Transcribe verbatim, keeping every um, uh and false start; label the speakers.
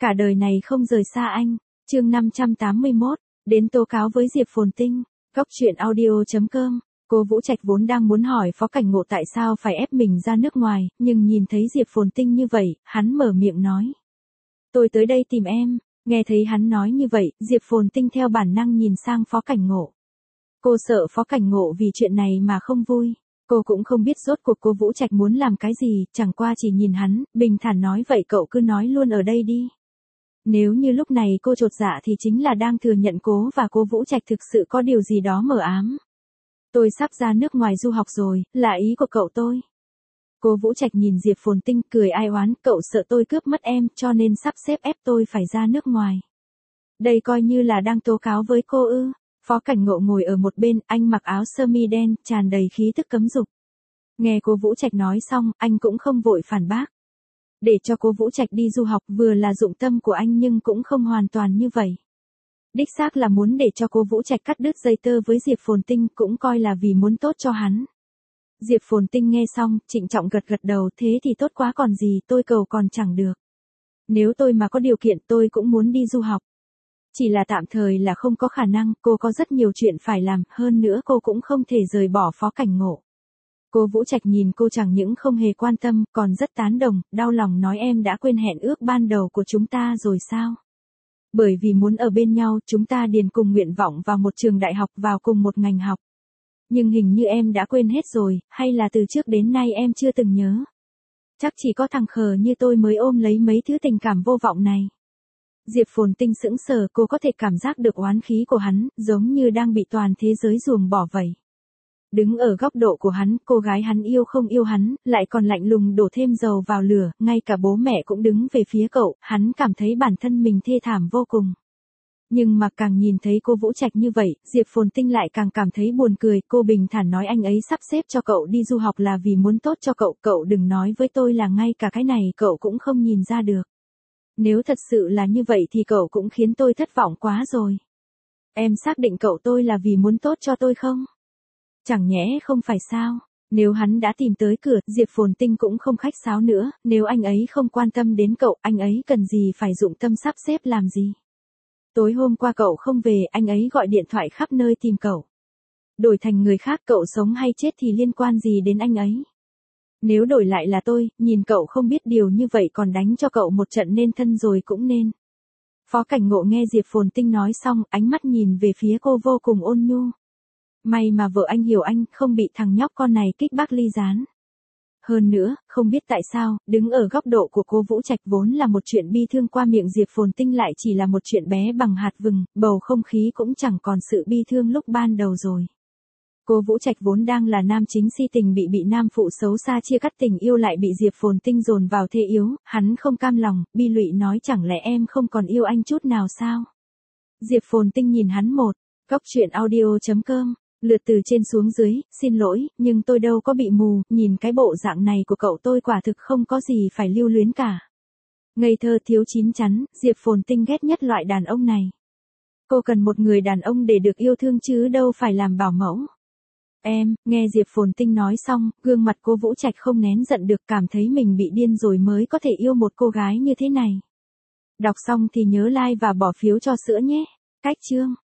Speaker 1: Cả đời này không rời xa anh. Chương năm trăm tám mươi mốt, đến tố cáo với Diệp Phồn Tinh. Góc truyện audio chấm com. Cô Vũ Trạch vốn đang muốn hỏi Phó Cảnh Ngộ tại sao phải ép mình ra nước ngoài, nhưng nhìn thấy Diệp Phồn Tinh như vậy, hắn mở miệng nói. Tôi tới đây tìm em. Nghe thấy hắn nói như vậy, Diệp Phồn Tinh theo bản năng nhìn sang Phó Cảnh Ngộ. Cô sợ Phó Cảnh Ngộ vì chuyện này mà không vui. Cô cũng không biết rốt cuộc cô Vũ Trạch muốn làm cái gì, chẳng qua chỉ nhìn hắn, bình thản nói vậy cậu cứ nói luôn ở đây đi. Nếu như lúc này cô chột dạ thì chính là đang thừa nhận cố và cô Vũ Trạch thực sự có điều gì đó mờ ám. Tôi sắp ra nước ngoài du học rồi, là ý của cậu tôi. Cô Vũ Trạch nhìn Diệp Phồn Tinh cười ai oán, cậu sợ tôi cướp mất em cho nên sắp xếp ép tôi phải ra nước ngoài. Đây coi như là đang tố cáo với cô ư. Phó Cảnh Ngộ ngồi ở một bên, anh mặc áo sơ mi đen, tràn đầy khí tức cấm dục. Nghe cô Vũ Trạch nói xong, anh cũng không vội phản bác. Để cho cô Vũ Trạch đi du học vừa là dụng tâm của anh nhưng cũng không hoàn toàn như vậy. Đích xác là muốn để cho cô Vũ Trạch cắt đứt dây tơ với Diệp Phồn Tinh, cũng coi là vì muốn tốt cho hắn. Diệp Phồn Tinh nghe xong, trịnh trọng gật gật đầu, thế thì tốt quá còn gì, tôi cầu còn chẳng được. Nếu tôi mà có điều kiện tôi cũng muốn đi du học. Chỉ là tạm thời là không có khả năng, cô có rất nhiều chuyện phải làm, hơn nữa cô cũng không thể rời bỏ Phó Cảnh Ngộ. Cô Vũ Trạch nhìn cô chẳng những không hề quan tâm, còn rất tán đồng, đau lòng nói em đã quên hẹn ước ban đầu của chúng ta rồi sao? Bởi vì muốn ở bên nhau, chúng ta điền cùng nguyện vọng vào một trường đại học, vào cùng một ngành học. Nhưng hình như em đã quên hết rồi, hay là từ trước đến nay em chưa từng nhớ? Chắc chỉ có thằng khờ như tôi mới ôm lấy mấy thứ tình cảm vô vọng này. Diệp Phồn Tinh sững sờ, cô có thể cảm giác được oán khí của hắn, giống như đang bị toàn thế giới ruồng bỏ vậy. Đứng ở góc độ của hắn, cô gái hắn yêu không yêu hắn, lại còn lạnh lùng đổ thêm dầu vào lửa, ngay cả bố mẹ cũng đứng về phía cậu, hắn cảm thấy bản thân mình thê thảm vô cùng. Nhưng mà càng nhìn thấy cô Vũ Trạch như vậy, Diệp Phồn Tinh lại càng cảm thấy buồn cười, cô bình thản nói anh ấy sắp xếp cho cậu đi du học là vì muốn tốt cho cậu, cậu đừng nói với tôi là ngay cả cái này cậu cũng không nhìn ra được. Nếu thật sự là như vậy thì cậu cũng khiến tôi thất vọng quá rồi. Em xác định cậu tôi là vì muốn tốt cho tôi không? Chẳng nhẽ không phải sao? Nếu hắn đã tìm tới cửa, Diệp Phồn Tinh cũng không khách sáo nữa, nếu anh ấy không quan tâm đến cậu, anh ấy cần gì phải dụng tâm sắp xếp làm gì? Tối hôm qua cậu không về, anh ấy gọi điện thoại khắp nơi tìm cậu. Đổi thành người khác cậu sống hay chết thì liên quan gì đến anh ấy? Nếu đổi lại là tôi, nhìn cậu không biết điều như vậy còn đánh cho cậu một trận nên thân rồi cũng nên. Phó Cảnh Ngộ nghe Diệp Phồn Tinh nói xong, ánh mắt nhìn về phía cô vô cùng ôn nhu. May mà vợ anh hiểu anh, không bị thằng nhóc con này kích bác ly gián. Hơn nữa, không biết tại sao, đứng ở góc độ của cô Vũ Trạch vốn là một chuyện bi thương qua miệng Diệp Phồn Tinh lại chỉ là một chuyện bé bằng hạt vừng, bầu không khí cũng chẳng còn sự bi thương lúc ban đầu rồi. Cô Vũ Trạch vốn đang là nam chính si tình bị bị nam phụ xấu xa chia cắt tình yêu lại bị Diệp Phồn Tinh dồn vào thế yếu, hắn không cam lòng, bi lụy nói chẳng lẽ em không còn yêu anh chút nào sao? Diệp Phồn Tinh nhìn hắn một, góc truyện audio chấm com, lượt từ trên xuống dưới, xin lỗi, nhưng tôi đâu có bị mù, nhìn cái bộ dạng này của cậu tôi quả thực không có gì phải lưu luyến cả. Ngây thơ thiếu chín chắn, Diệp Phồn Tinh ghét nhất loại đàn ông này. Cô cần một người đàn ông để được yêu thương chứ đâu phải làm bảo mẫu. Em, nghe Diệp Phồn Tinh nói xong, gương mặt cô Vũ Trạch không nén giận được, cảm thấy mình bị điên rồi mới có thể yêu một cô gái như thế này. Đọc xong thì nhớ like và bỏ phiếu cho sữa nhé. Cách chương.